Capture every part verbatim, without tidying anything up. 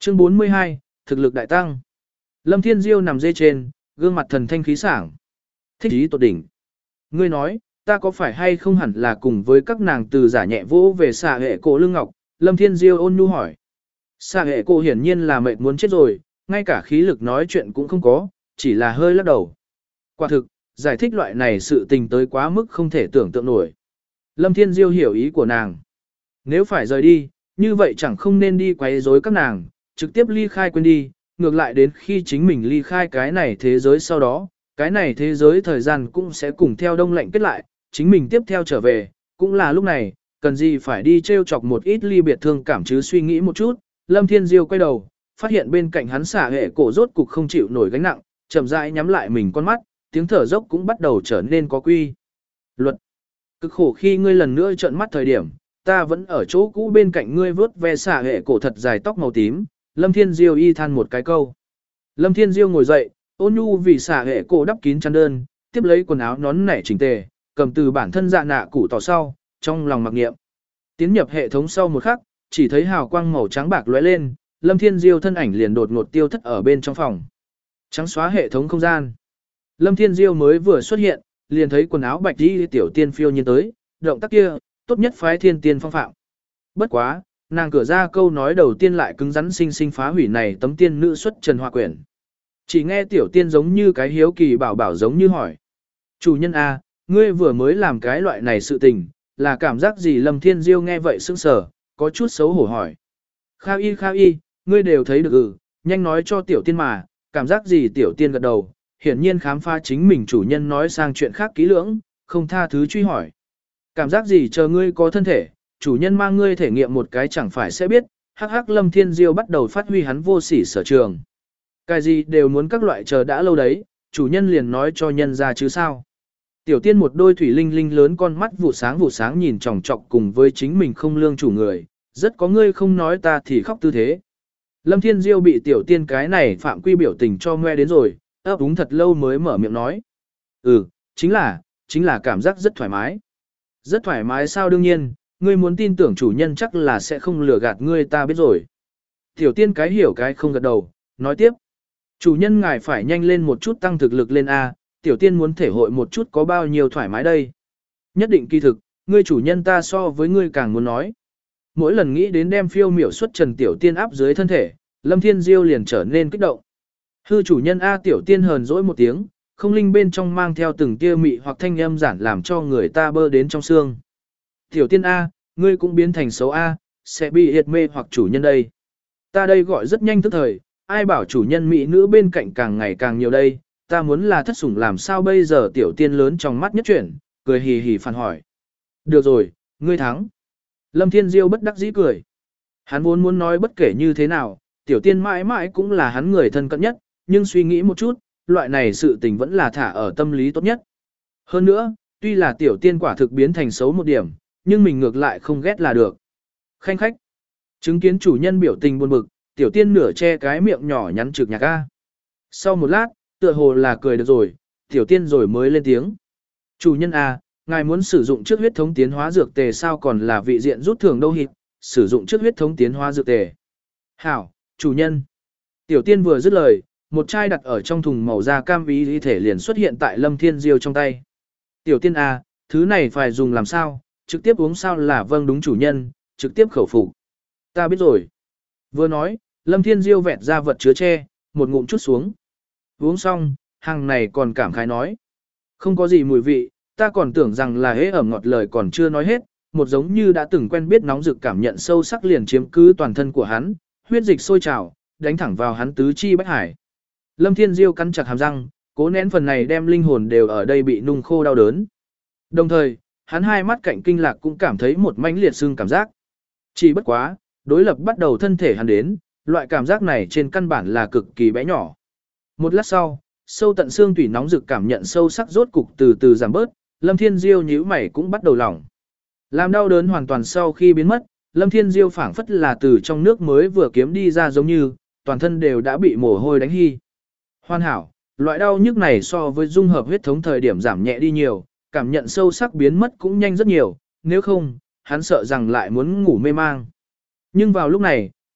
Chương bốn mươi hai, thực lực đại tăng. Lâm Thiên Diêu nằm dê trên, gương mặt thần thanh khí sảng. Thích ý tột đỉnh. Ngươi nói, ta có phải hay không hẳn là cùng với các nàng từ giả nhẹ vỗ về xà hệ cổ lưng ngọc? Lâm Thiên Diêu ôn nhu hỏi. Xà hệ cổ hiển nhiên là mệt muốn chết rồi, ngay cả khí lực nói chuyện cũng không có, chỉ là hơi lắc đầu. Quả thực, giải thích loại này sự tình tới quá mức không thể tưởng tượng nổi. Lâm Thiên Diêu hiểu ý của nàng. Nếu phải rời đi, như vậy chẳng không nên đi quấy rối các nàng, trực tiếp ly khai quên đi, ngược lại đến khi chính mình ly khai cái này thế giới sau đó, cái này thế giới thời gian cũng sẽ cùng theo đông lạnh kết lại, chính mình tiếp theo trở về, cũng là lúc này, cần gì phải đi trêu chọc một ít ly biệt thương cảm chứ suy nghĩ một chút, Lâm Thiên Diêu quay đầu, phát hiện bên cạnh hắn xả hệ cổ rốt cục không chịu nổi gánh nặng, chậm rãi nhắm lại mình con mắt, tiếng thở dốc cũng bắt đầu trở nên có quy luật. Cực khổ khi ngươi lần nữa trợn mắt thời điểm, ta vẫn ở chỗ cũ bên cạnh ngươi vớt ve xả hệ cổ thật dài tóc màu tím. Lâm Thiên Diêu y than một cái câu. Lâm Thiên Diêu ngồi dậy, ôn nhu vì xả hệ cổ đắp kín chăn đơn, tiếp lấy quần áo nón nảy chỉnh tề, cầm từ bản thân dạ nạ củ tỏ sau, trong lòng mặc niệm. Tiến nhập hệ thống sau một khắc, chỉ thấy hào quang màu trắng bạc lóe lên, Lâm Thiên Diêu thân ảnh liền đột ngột tiêu thất ở bên trong phòng. Trắng xóa hệ thống không gian. Lâm Thiên Diêu mới vừa xuất hiện, liền thấy quần áo bạch y tiểu tiên phiêu nhiên tới, động tác kia, tốt nhất phái thiên tiên phong phạm. Bất quá, nàng cửa ra câu nói đầu tiên lại cứng rắn sinh sinh phá hủy này tấm tiên nữ xuất trần hoa quyển. Chỉ nghe tiểu tiên giống như cái hiếu kỳ bảo bảo giống như hỏi. Chủ nhân A, ngươi vừa mới làm cái loại này sự tình, là cảm giác gì? Lâm Thiên Diêu nghe vậy sững sờ, có chút xấu hổ hỏi. Khao y khao y, ngươi đều thấy được ừ, nhanh nói cho tiểu tiên mà, cảm giác gì? Tiểu tiên gật đầu, hiển nhiên khám phá chính mình chủ nhân nói sang chuyện khác kỹ lưỡng, không tha thứ truy hỏi. Cảm giác gì? Chờ ngươi có thân thể, chủ nhân mang ngươi thể nghiệm một cái chẳng phải sẽ biết. Hắc hắc. Lâm Thiên Diêu bắt đầu phát huy hắn vô sỉ sở trường. Cái gì đều muốn các loại chờ đã lâu đấy, chủ nhân liền nói cho nhân ra chứ sao. Tiểu tiên một đôi thủy linh linh lớn con mắt vụ sáng vụ sáng nhìn chòng chọc cùng với chính mình không lương chủ người, rất có ngươi không nói ta thì khóc tư thế. Lâm Thiên Diêu bị tiểu tiên cái này phạm quy biểu tình cho ngoe đến rồi, ấp úng thật lâu mới mở miệng nói. Ừ, chính là, chính là cảm giác rất thoải mái. Rất thoải mái sao? Đương nhiên, ngươi muốn tin tưởng chủ nhân chắc là sẽ không lừa gạt ngươi, ta biết rồi. Tiểu tiên cái hiểu cái không gật đầu, nói tiếp. Chủ nhân ngài phải nhanh lên một chút tăng thực lực lên A, tiểu tiên muốn thể hội một chút có bao nhiêu thoải mái đây. Nhất định kỳ thực, ngươi chủ nhân ta so với ngươi càng muốn nói. Mỗi lần nghĩ đến đem phiêu miểu xuất trần tiểu tiên áp dưới thân thể, Lâm Thiên Diêu liền trở nên kích động. Hư chủ nhân A, tiểu tiên hờn dỗi một tiếng, không linh bên trong mang theo từng tia mị hoặc thanh âm giản làm cho người ta bơ đến trong xương. Tiểu tiên A, ngươi cũng biến thành xấu A, sẽ bị hiệt mê hoặc chủ nhân đây. Ta đây gọi rất nhanh tức thời, ai bảo chủ nhân mỹ nữ bên cạnh càng ngày càng nhiều đây, ta muốn là thất sủng làm sao bây giờ? Tiểu tiên lớn trong mắt nhất chuyển, cười hì hì phản hỏi. Được rồi, ngươi thắng. Lâm Thiên Diêu bất đắc dĩ cười. Hắn vốn muốn nói bất kể như thế nào, tiểu tiên mãi mãi cũng là hắn người thân cận nhất, nhưng suy nghĩ một chút, loại này sự tình vẫn là thả ở tâm lý tốt nhất. Hơn nữa, tuy là tiểu tiên quả thực biến thành xấu một điểm, nhưng mình ngược lại không ghét là được. Khanh khách. Chứng kiến chủ nhân biểu tình buồn bực, tiểu tiên nửa che cái miệng nhỏ nhắn trực nhạc a. Sau một lát, tựa hồ là cười được rồi, tiểu tiên rồi mới lên tiếng. Chủ nhân a, ngài muốn sử dụng trước huyết thống tiến hóa dược tề sao? Còn là vị diện rút thưởng đâu hịt, sử dụng trước huyết thống tiến hóa dược tề. Hảo, chủ nhân. Tiểu tiên vừa dứt lời, một chai đặt ở trong thùng màu da cam ý y thể liền xuất hiện tại Lâm Thiên Diêu trong tay. Tiểu tiên a, thứ này phải dùng làm sao? Trực tiếp uống sao? Là vâng đúng chủ nhân, trực tiếp khẩu phục. Ta biết rồi. Vừa nói, Lâm Thiên Diêu vẹt ra vật chứa che, một ngụm chút xuống. Uống xong, hàng này còn cảm khái nói. Không có gì mùi vị, ta còn tưởng rằng là hế ẩm ngọt, lời còn chưa nói hết, một giống như đã từng quen biết nóng rực cảm nhận sâu sắc liền chiếm cứ toàn thân của hắn, huyết dịch sôi trào, đánh thẳng vào hắn tứ chi bách hải. Lâm Thiên Diêu cắn chặt hàm răng, cố nén phần này đem linh hồn đều ở đây bị nung khô đau đớn. Đồng thời, hắn hai mắt cạnh kinh lạc cũng cảm thấy một mãnh liệt sưng cảm giác. Chỉ bất quá, đối lập bắt đầu thân thể hắn đến, loại cảm giác này trên căn bản là cực kỳ bé nhỏ. Một lát sau, sâu tận xương tủy nóng rực cảm nhận sâu sắc rốt cục từ từ giảm bớt, Lâm Thiên Diêu nhíu mày cũng bắt đầu lỏng. Làm đau đớn hoàn toàn sau khi biến mất, Lâm Thiên Diêu phảng phất là từ trong nước mới vừa kiếm đi ra giống như, toàn thân đều đã bị mồ hôi đánh hy. Hoàn hảo, loại đau nhức này so với dung hợp huyết thống thời điểm giảm nhẹ đi nhiều, cảm nhận sâu sắc biến mất cũng nhanh rất nhiều, nếu không, hắn sợ rằng lại muốn ngủ mê mang. Nhưng vào lúc này,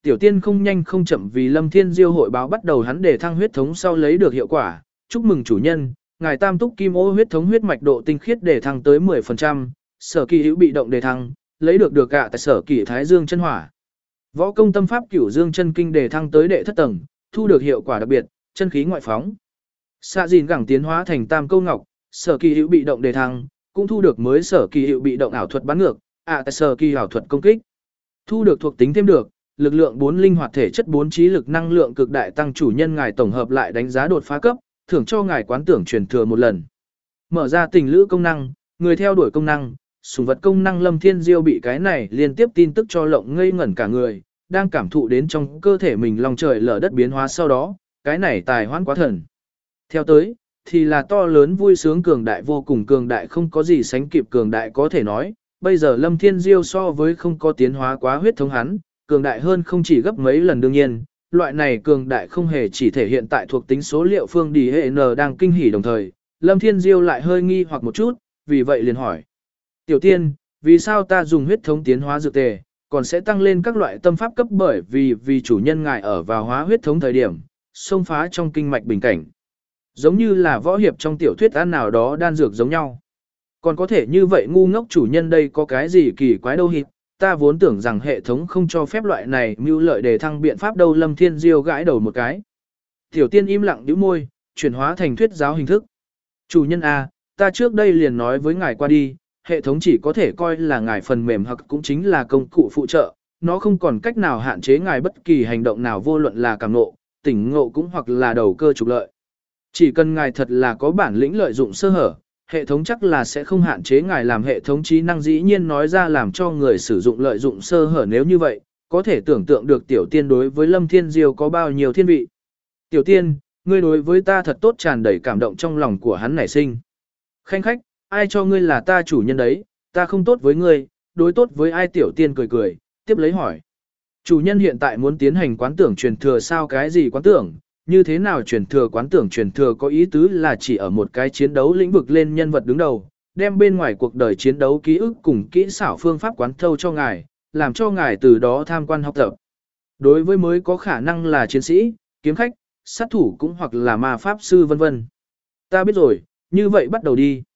Tiểu tiên không nhanh không chậm vì Lâm Thiên Diêu hội báo bắt đầu hắn để thăng huyết thống sau lấy được hiệu quả. Chúc mừng chủ nhân, ngài tam túc kim ô huyết thống huyết mạch độ tinh khiết để thăng tới mười phần trăm, sở kỳ hữu bị động đề thăng, lấy được được gạ tại sở kỳ thái dương chân hỏa. Võ công tâm pháp cửu dương chân kinh đề thăng tới đệ thất tầng, thu được hiệu quả đặc biệt, chân khí ngoại phóng. Xạ dìn gẳng tiến hóa thành tam câu ngọc, sở kỳ hữu bị động đề thăng, cũng thu được mới sở kỳ hữu bị động ảo thuật bắn ngược, ạ tại sở kỳ ảo thuật công kích. Thu được thuộc tính thêm được, lực lượng bốn linh hoạt thể chất bốn trí lực năng lượng cực đại tăng chủ nhân ngài tổng hợp lại đánh giá đột phá cấp, thưởng cho ngài quán tưởng truyền thừa một lần. Mở ra tình lữ công năng, người theo đuổi công năng, sủng vật công năng. Lâm Thiên Diêu bị cái này liên tiếp tin tức cho lộng ngây ngẩn cả người, đang cảm thụ đến trong cơ thể mình lòng trời lở đất biến hóa sau đó, cái này tài hoãn quá thần. Theo tới, thì là to lớn vui sướng cường đại vô cùng cường đại không có gì sánh kịp cường đại có thể nói, bây giờ Lâm Thiên Diêu so với không có tiến hóa quá huyết thống hắn, cường đại hơn không chỉ gấp mấy lần đương nhiên, loại này cường đại không hề chỉ thể hiện tại thuộc tính số liệu phương đi hệ N đang kinh hỉ đồng thời, Lâm Thiên Diêu lại hơi nghi hoặc một chút, vì vậy liền hỏi. Tiểu tiên, vì sao ta dùng huyết thống tiến hóa dược tề, còn sẽ tăng lên các loại tâm pháp cấp bởi vì vì chủ nhân ngài ở vào hóa huyết thống thời điểm, xông phá trong kinh mạch bình cảnh. Giống như là võ hiệp trong tiểu thuyết ăn nào đó đan dược giống nhau. Còn có thể như vậy ngu ngốc chủ nhân đây có cái gì kỳ quái đâu hiệp, ta vốn tưởng rằng hệ thống không cho phép loại này mưu lợi để thăng biện pháp đâu. Lâm Thiên Diêu gãi đầu một cái. Tiểu tiên im lặng nhíu môi, chuyển hóa thành thuyết giáo hình thức. Chủ nhân A, ta trước đây liền nói với ngài qua đi, hệ thống chỉ có thể coi là ngài phần mềm hoặc cũng chính là công cụ phụ trợ, nó không còn cách nào hạn chế ngài bất kỳ hành động nào vô luận là cảm ngộ, tỉnh ngộ cũng hoặc là đầu cơ trục lợi. Chỉ cần ngài thật là có bản lĩnh lợi dụng sơ hở, hệ thống chắc là sẽ không hạn chế ngài làm hệ thống trí năng dĩ nhiên nói ra làm cho người sử dụng lợi dụng sơ hở nếu như vậy, có thể tưởng tượng được tiểu tiên đối với Lâm Thiên Diêu có bao nhiêu thiên vị. Tiểu tiên, ngươi đối với ta thật tốt tràn đầy cảm động trong lòng của hắn nảy sinh. Khanh khách, ai cho ngươi là ta chủ nhân đấy, ta không tốt với ngươi, đối tốt với ai tiểu tiên cười cười, tiếp lấy hỏi. Chủ nhân hiện tại muốn tiến hành quán tưởng truyền thừa sao cái gì quán tưởng, như thế nào truyền thừa quán tưởng truyền thừa có ý tứ là chỉ ở một cái chiến đấu lĩnh vực lên nhân vật đứng đầu, đem bên ngoài cuộc đời chiến đấu ký ức cùng kỹ xảo phương pháp quán thâu cho ngài, làm cho ngài từ đó tham quan học tập. Đối với mới có khả năng là chiến sĩ, kiếm khách, sát thủ cũng hoặc là ma pháp sư vân vân. Ta biết rồi, như vậy bắt đầu đi.